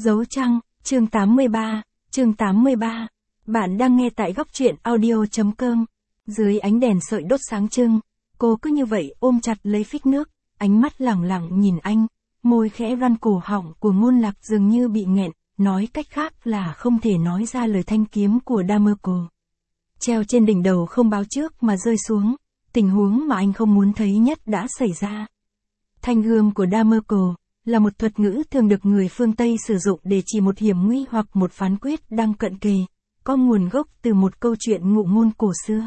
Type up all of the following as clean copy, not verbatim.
Dấu trăng, chương 83. Bạn đang nghe tại góc truyện audio.com. Dưới ánh đèn sợi đốt sáng trưng, cô cứ như vậy ôm chặt lấy phích nước, ánh mắt lẳng lặng nhìn anh, môi khẽ răn cổ họng của Ngôn Lạc dường như bị nghẹn, nói cách khác là không thể nói ra lời thanh kiếm của Damerco. Treo trên đỉnh đầu không báo trước mà rơi xuống, tình huống mà anh không muốn thấy nhất đã xảy ra. Thanh gươm của Damerco là một thuật ngữ thường được người phương Tây sử dụng để chỉ một hiểm nguy hoặc một phán quyết đang cận kề, có nguồn gốc từ một câu chuyện ngụ ngôn cổ xưa.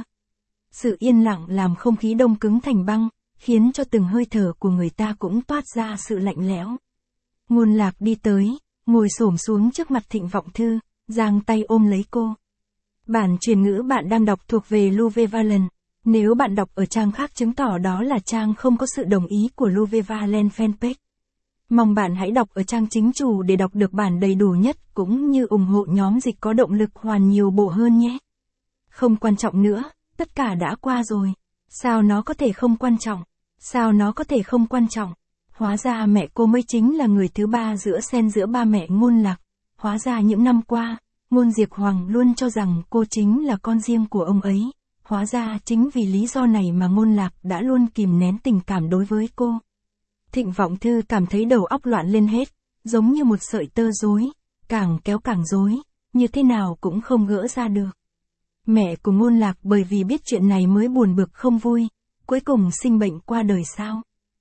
Sự yên lặng làm không khí đông cứng thành băng, khiến cho từng hơi thở của người ta cũng toát ra sự lạnh lẽo. Ngôn Lạc đi tới, ngồi xổm xuống trước mặt Thịnh Vọng Thư, giang tay ôm lấy cô. Bản truyền ngữ bạn đang đọc thuộc về Louve Valen. Nếu bạn đọc ở trang khác chứng tỏ đó là trang không có sự đồng ý của Louve Valen fanpage. Mong bạn hãy đọc ở trang chính chủ để đọc được bản đầy đủ nhất cũng như ủng hộ nhóm dịch có động lực hoàn nhiều bộ hơn nhé. Không quan trọng nữa, tất cả đã qua rồi. Sao nó có thể không quan trọng? Sao nó có thể không quan trọng? Hóa ra mẹ cô mới chính là người thứ ba xen giữa ba mẹ Ngôn Lạc. Hóa ra những năm qua, Ngôn Diệp Hoàng luôn cho rằng cô chính là con riêng của ông ấy. Hóa ra chính vì lý do này mà Ngôn Lạc đã luôn kìm nén tình cảm đối với cô. Thịnh Vọng Thư cảm thấy đầu óc loạn lên hết, giống như một sợi tơ rối, càng kéo càng rối, như thế nào cũng không gỡ ra được. Mẹ của Ngôn Lạc bởi vì biết chuyện này mới buồn bực không vui, cuối cùng sinh bệnh qua đời sao?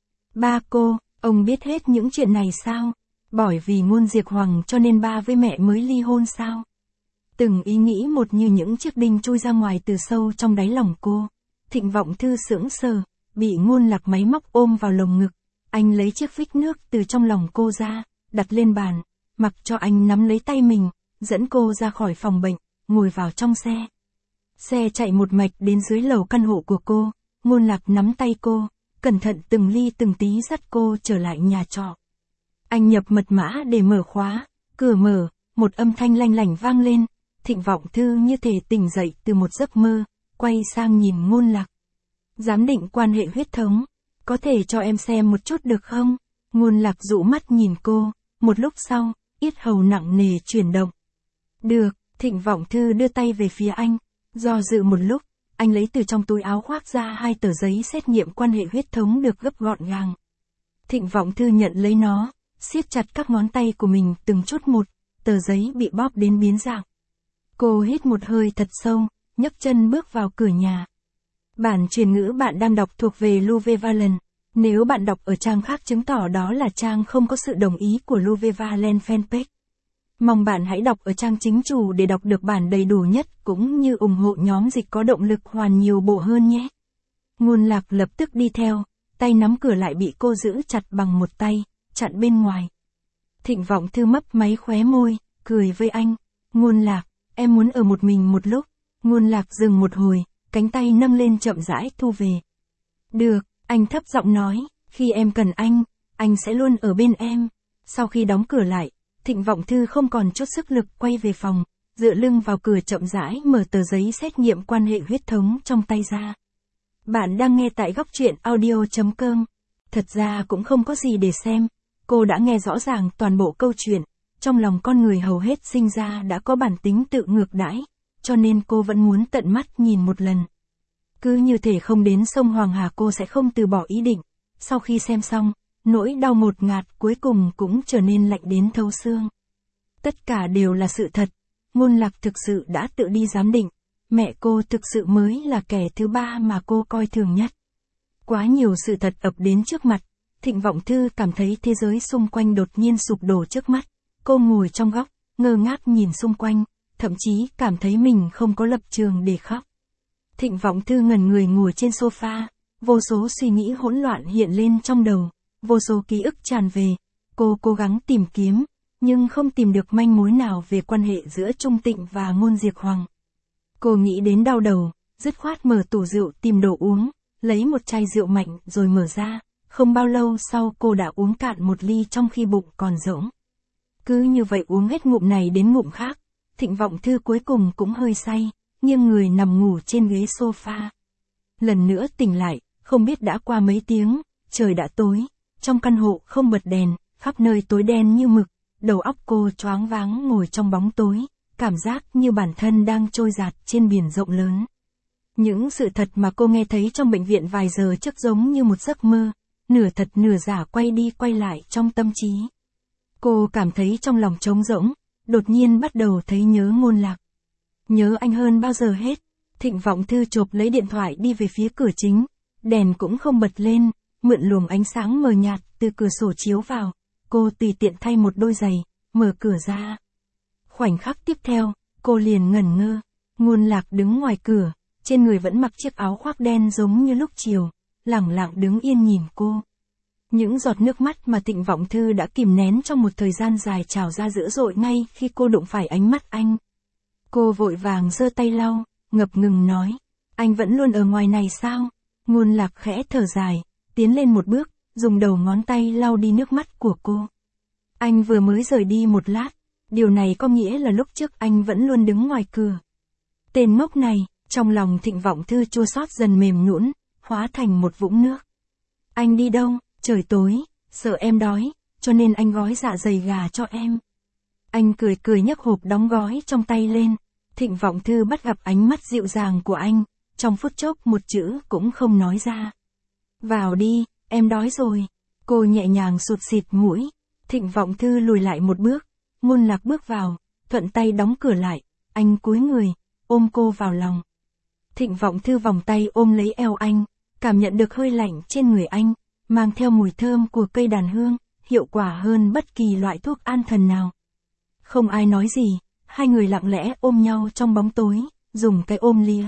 Ba cô, ông biết hết những chuyện này sao? Bởi vì Ngôn Diệp Hoàng cho nên ba với mẹ mới ly hôn sao? Từng ý nghĩ một như những chiếc đinh chui ra ngoài từ sâu trong đáy lòng cô. Thịnh Vọng Thư sững sờ, bị Ngôn Lạc máy móc ôm vào lồng ngực. Anh lấy chiếc phích nước từ trong lòng cô ra, đặt lên bàn, mặc cho anh nắm lấy tay mình, dẫn cô ra khỏi phòng bệnh, ngồi vào trong xe. Xe chạy một mạch đến dưới lầu căn hộ của cô, Ngôn Lạc nắm tay cô, cẩn thận từng ly từng tí dắt cô trở lại nhà trọ. Anh nhập mật mã để mở khóa, cửa mở, một âm thanh lanh lảnh vang lên, Thịnh Vọng Thư như thể tỉnh dậy từ một giấc mơ, quay sang nhìn Ngôn Lạc. Giám định quan hệ huyết thống. Có thể cho em xem một chút được không? Ngôn Lạc dụ mắt nhìn cô, một lúc sau, yết hầu nặng nề chuyển động. Được, Thịnh Vọng Thư đưa tay về phía anh, do dự một lúc, anh lấy từ trong túi áo khoác ra 2 tờ giấy xét nghiệm quan hệ huyết thống được gấp gọn gàng. Thịnh Vọng Thư nhận lấy nó, siết chặt các ngón tay của mình từng chút một, tờ giấy bị bóp đến biến dạng. Cô hít một hơi thật sâu, nhấc chân bước vào cửa nhà. Bản truyền ngữ bạn đang đọc thuộc về Louve Valen. Nếu bạn đọc ở trang khác chứng tỏ đó là trang không có sự đồng ý của Louve Valen fanpage. Mong bạn hãy đọc ở trang chính chủ để đọc được bản đầy đủ nhất cũng như ủng hộ nhóm dịch có động lực hoàn nhiều bộ hơn nhé. Ngôn Lạc lập tức đi theo, tay nắm cửa lại bị cô giữ chặt bằng một tay, chặn bên ngoài. Thịnh Vọng Thư mấp máy khóe môi, cười với anh. Ngôn Lạc, em muốn ở một mình một lúc. Ngôn Lạc dừng một hồi, cánh tay nâng lên chậm rãi thu về. Được, anh thấp giọng nói, khi em cần anh sẽ luôn ở bên em. Sau khi đóng cửa lại, Thịnh Vọng Thư không còn chút sức lực quay về phòng, dựa lưng vào cửa chậm rãi mở tờ giấy xét nghiệm quan hệ huyết thống trong tay ra. Bạn đang nghe tại góc truyện audio.com. Thật ra cũng không có gì để xem, cô đã nghe rõ ràng toàn bộ câu chuyện, trong lòng con người hầu hết sinh ra đã có bản tính tự ngược đãi. Cho nên cô vẫn muốn tận mắt nhìn một lần. Cứ như thể không đến sông Hoàng Hà cô sẽ không từ bỏ ý định. Sau khi xem xong, nỗi đau ngột ngạt cuối cùng cũng trở nên lạnh đến thấu xương. Tất cả đều là sự thật. Ngôn Lạc thực sự đã tự đi giám định. Mẹ cô thực sự mới là kẻ thứ ba mà cô coi thường nhất. Quá nhiều sự thật ập đến trước mặt. Thịnh Vọng Thư cảm thấy thế giới xung quanh đột nhiên sụp đổ trước mắt. Cô ngồi trong góc, ngơ ngác nhìn xung quanh. Thậm chí cảm thấy mình không có lập trường để khóc. Thịnh Vọng Thư ngẩn người ngồi trên sofa, vô số suy nghĩ hỗn loạn hiện lên trong đầu, vô số ký ức tràn về. Cô cố gắng tìm kiếm, nhưng không tìm được manh mối nào về quan hệ giữa Trung Tịnh và Ngôn Diệp Hoàng. Cô nghĩ đến đau đầu, dứt khoát mở tủ rượu tìm đồ uống, lấy một chai rượu mạnh rồi mở ra. Không bao lâu sau cô đã uống cạn một ly trong khi bụng còn rỗng. Cứ như vậy uống hết ngụm này đến ngụm khác. Thịnh Vọng Thư cuối cùng cũng hơi say, nghiêng người nằm ngủ trên ghế sofa. Lần nữa tỉnh lại, không biết đã qua mấy tiếng, trời đã tối, trong căn hộ không bật đèn, khắp nơi tối đen như mực, đầu óc cô choáng váng ngồi trong bóng tối, cảm giác như bản thân đang trôi dạt trên biển rộng lớn. Những sự thật mà cô nghe thấy trong bệnh viện vài giờ trước giống như một giấc mơ, nửa thật nửa giả quay đi quay lại trong tâm trí. Cô cảm thấy trong lòng trống rỗng, đột nhiên bắt đầu thấy nhớ Ngôn Lạc. Nhớ anh hơn bao giờ hết. Thịnh Vọng Thư chộp lấy điện thoại đi về phía cửa chính, đèn cũng không bật lên, mượn luồng ánh sáng mờ nhạt từ cửa sổ chiếu vào, cô tùy tiện thay một đôi giày, mở cửa ra. Khoảnh khắc tiếp theo, cô liền ngẩn ngơ, Ngôn Lạc đứng ngoài cửa, trên người vẫn mặc chiếc áo khoác đen giống như lúc chiều, lẳng lặng đứng yên nhìn cô. Những giọt nước mắt mà Thịnh Vọng Thư đã kìm nén trong một thời gian dài trào ra dữ dội ngay khi cô đụng phải ánh mắt anh. Cô vội vàng giơ tay lau, ngập ngừng nói, anh vẫn luôn ở ngoài này sao? Ngôn Lạc khẽ thở dài, tiến lên một bước, dùng đầu ngón tay lau đi nước mắt của cô. Anh vừa mới rời đi một lát, điều này có nghĩa là lúc trước anh vẫn luôn đứng ngoài cửa. Tên ngốc này, trong lòng Thịnh Vọng Thư chua xót dần mềm nhũn, hóa thành một vũng nước. Anh đi đâu? Trời tối, sợ em đói, cho nên anh gói dạ dày gà cho em. Anh cười cười nhấc hộp đóng gói trong tay lên. Thịnh Vọng Thư bắt gặp ánh mắt dịu dàng của anh, trong phút chốc một chữ cũng không nói ra. Vào đi, em đói rồi. Cô nhẹ nhàng sụt xịt mũi. Thịnh Vọng Thư lùi lại một bước, Ngôn Lạc bước vào, thuận tay đóng cửa lại, anh cúi người, ôm cô vào lòng. Thịnh Vọng Thư vòng tay ôm lấy eo anh, cảm nhận được hơi lạnh trên người anh, mang theo mùi thơm của cây đàn hương, hiệu quả hơn bất kỳ loại thuốc an thần nào. Không ai nói gì, hai người lặng lẽ ôm nhau trong bóng tối, dùng cái ôm lía.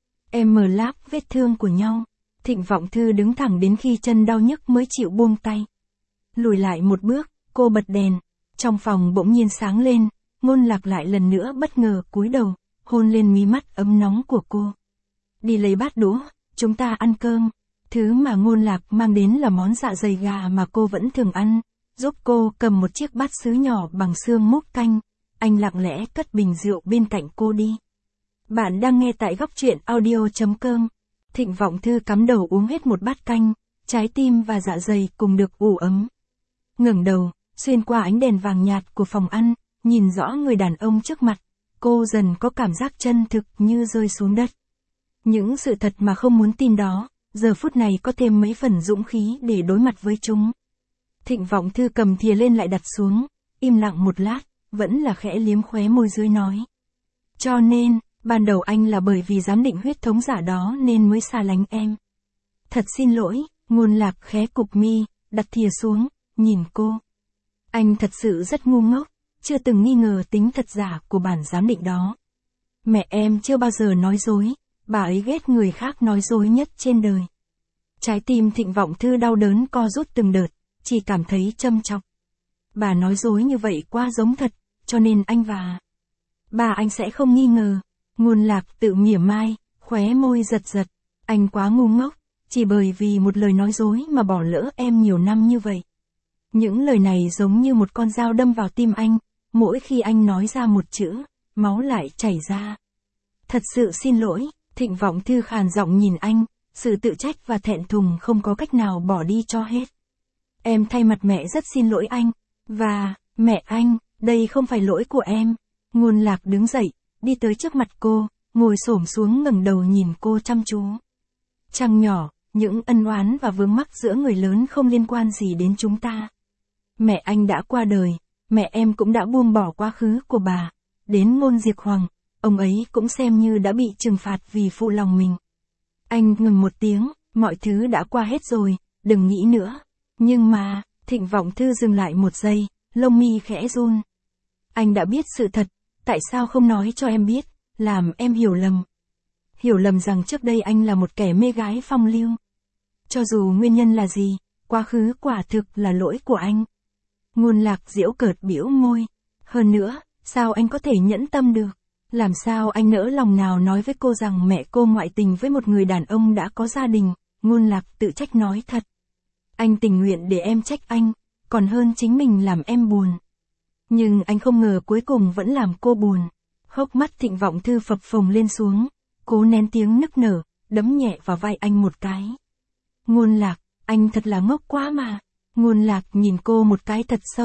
Em mờ láp vết thương của nhau. Thịnh Vọng Thư đứng thẳng đến khi chân đau nhức mới chịu buông tay. Lùi lại một bước, cô bật đèn. Trong phòng bỗng nhiên sáng lên, Ngôn Lạc lại lần nữa bất ngờ cúi đầu, hôn lên mí mắt ấm nóng của cô. Đi lấy bát đũa, chúng ta ăn cơm. Thứ mà Ngôn Lạc mang đến là món dạ dày gà mà cô vẫn thường ăn, giúp cô cầm một chiếc bát sứ nhỏ bằng xương múc canh. Anh lặng lẽ cất bình rượu bên cạnh cô đi. Bạn đang nghe tại góc truyện audio.com. Thịnh Vọng Thư cắm đầu uống hết một bát canh, trái tim và dạ dày cùng được ủ ấm. Ngẩng đầu, xuyên qua ánh đèn vàng nhạt của phòng ăn, nhìn rõ người đàn ông trước mặt, cô dần có cảm giác chân thực như rơi xuống đất. Những sự thật mà không muốn tin đó, giờ phút này có thêm mấy phần dũng khí để đối mặt với chúng. Thịnh Vọng Thư cầm thìa lên lại đặt xuống, im lặng một lát, vẫn là khẽ liếm khóe môi dưới nói. Cho nên, ban đầu anh là bởi vì giám định huyết thống giả đó nên mới xa lánh em. Thật xin lỗi, Ngôn Lạc khẽ cụp mi, đặt thìa xuống, nhìn cô. Anh thật sự rất ngu ngốc, chưa từng nghi ngờ tính thật giả của bản giám định đó. Mẹ em chưa bao giờ nói dối, bà ấy ghét người khác nói dối nhất trên đời. Trái tim Thịnh Vọng Thư đau đớn co rút từng đợt, chỉ cảm thấy châm chọc. Bà nói dối như vậy quá giống thật, cho nên anh và bà anh sẽ không nghi ngờ. Ngôn Lạc tự mỉa mai, khóe môi giật giật. Anh quá ngu ngốc, chỉ bởi vì một lời nói dối mà bỏ lỡ em nhiều năm như vậy. Những lời này giống như một con dao đâm vào tim anh, mỗi khi anh nói ra một chữ, máu lại chảy ra. Thật sự xin lỗi, Thịnh Vọng Thư khàn giọng nhìn anh, sự tự trách và thẹn thùng không có cách nào bỏ đi cho hết. Em thay mặt mẹ rất xin lỗi anh, và, mẹ anh, đây không phải lỗi của em. Ngôn Lạc đứng dậy, đi tới trước mặt cô, ngồi xổm xuống ngẩng đầu nhìn cô chăm chú. Trăng nhỏ, những ân oán và vướng mắc giữa người lớn không liên quan gì đến chúng ta. Mẹ anh đã qua đời, mẹ em cũng đã buông bỏ quá khứ của bà. Đến Ngôn Diệp Hoàng, ông ấy cũng xem như đã bị trừng phạt vì phụ lòng mình. Anh ngừng một tiếng, mọi thứ đã qua hết rồi, đừng nghĩ nữa. Nhưng mà, Thịnh Vọng Thư dừng lại một giây, lông mi khẽ run. Anh đã biết sự thật, tại sao không nói cho em biết, làm em hiểu lầm. Hiểu lầm rằng trước đây anh là một kẻ mê gái phong lưu. Cho dù nguyên nhân là gì, quá khứ quả thực là lỗi của anh. Ngôn Lạc giễu cợt bĩu môi. Hơn nữa, sao anh có thể nhẫn tâm được? Làm sao anh nỡ lòng nào nói với cô rằng mẹ cô ngoại tình với một người đàn ông đã có gia đình? Ngôn Lạc tự trách nói thật. Anh tình nguyện để em trách anh, còn hơn chính mình làm em buồn. Nhưng anh không ngờ cuối cùng vẫn làm cô buồn. Hốc mắt Thịnh Vọng Thư phập phồng lên xuống, cố nén tiếng nức nở, đấm nhẹ vào vai anh một cái. Ngôn Lạc, anh thật là ngốc quá mà. Ngôn Lạc nhìn cô một cái thật sâu,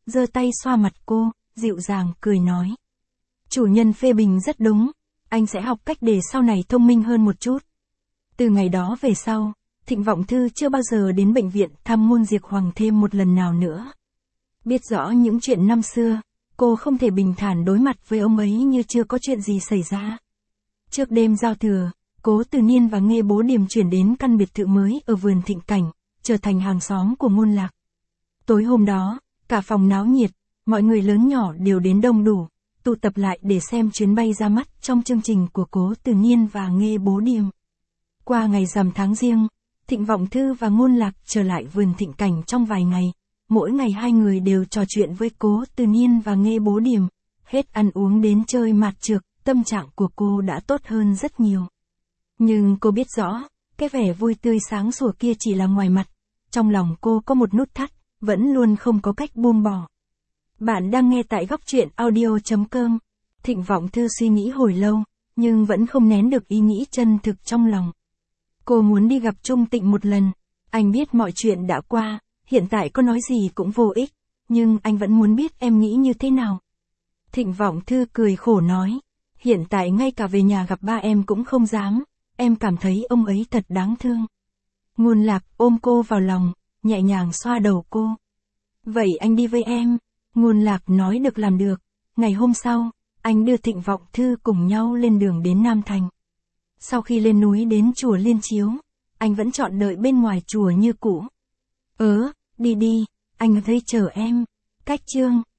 giơ tay xoa mặt cô, dịu dàng cười nói. Chủ nhân phê bình rất đúng, anh sẽ học cách để sau này thông minh hơn một chút. Từ ngày đó về sau, Thịnh Vọng Thư chưa bao giờ đến bệnh viện thăm Ngôn Diệp Hoàng thêm một lần nào nữa. Biết rõ những chuyện năm xưa, cô không thể bình thản đối mặt với ông ấy như chưa có chuyện gì xảy ra. Trước đêm giao thừa, Cố Từ Niên và Nghê Bố Điềm chuyển đến căn biệt thự mới ở vườn Thịnh Cảnh, trở thành hàng xóm của Ngôn Lạc. Tối hôm đó, cả phòng náo nhiệt, mọi người lớn nhỏ đều đến đông đủ, tụ tập lại để xem chuyến bay ra mắt trong chương trình của Cố Từ Niên và Nghê Bố Điềm. Qua ngày rằm tháng Giêng, Thịnh Vọng Thư và Ngôn Lạc trở lại vườn Thịnh Cảnh trong vài ngày. Mỗi ngày hai người đều trò chuyện với Cố Từ Niên và Nghê Bố Điềm. Hết ăn uống đến chơi mạt trược, tâm trạng của cô đã tốt hơn rất nhiều. Nhưng cô biết rõ, cái vẻ vui tươi sáng sủa kia chỉ là ngoài mặt. Trong lòng cô có một nút thắt, vẫn luôn không có cách buông bỏ. Bạn đang nghe tại góc truyện audio.com. Thịnh Vọng Thư suy nghĩ hồi lâu, nhưng vẫn không nén được ý nghĩ chân thực trong lòng. Cô muốn đi gặp Trung Tịnh một lần. Anh biết mọi chuyện đã qua, hiện tại có nói gì cũng vô ích, nhưng anh vẫn muốn biết em nghĩ như thế nào. Thịnh Vọng Thư cười khổ nói, hiện tại ngay cả về nhà gặp ba em cũng không dám, em cảm thấy ông ấy thật đáng thương. Ngôn Lạc ôm cô vào lòng, nhẹ nhàng xoa đầu cô. Vậy anh đi với em. Ngôn Lạc nói được làm được. Ngày hôm sau, anh đưa Thịnh Vọng Thư cùng nhau lên đường đến Nam Thành. Sau khi lên núi đến chùa Liên Chiếu, anh vẫn chọn đợi bên ngoài chùa như cũ. Đi đi, anh thấy chờ em. Cách chương